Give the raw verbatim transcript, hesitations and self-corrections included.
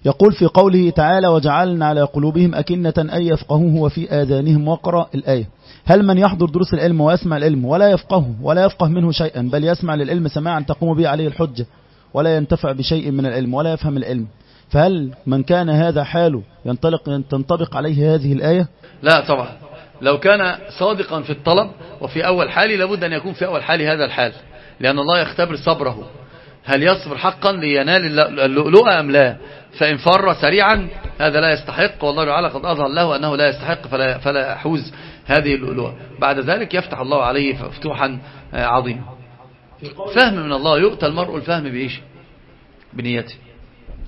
يقول في قوله تعالى وجعلنا على قلوبهم أكنة أن يفقهوه وفي آذانهم وقرا الآية، هل من يحضر دروس العلم ويسمع العلم ولا يفقهه ولا يفقه منه شيئا بل يسمع للعلم سماعا تقوم به عليه الحجة ولا ينتفع بشيء من العلم ولا يفهم العلم، فهل من كان هذا حاله ينطلق تنطبق عليه هذه الآية؟ لا طبعا، لو كان صادقا في الطلب وفي أول حالي لابد أن يكون في أول حالي هذا الحال، لأن الله يختبر صبره، هل يصبر حقا لينال اللؤلؤة أم لا؟ فإن فر سريعا هذا لا يستحق، والله تعالى قد أظهر له أنه لا يستحق فلا, فلا يحوز هذه اللؤلؤة. بعد ذلك يفتح الله عليه فتوحا عظيما. فهم من الله، يؤتى المرء الفهم بإيش؟ بنيته.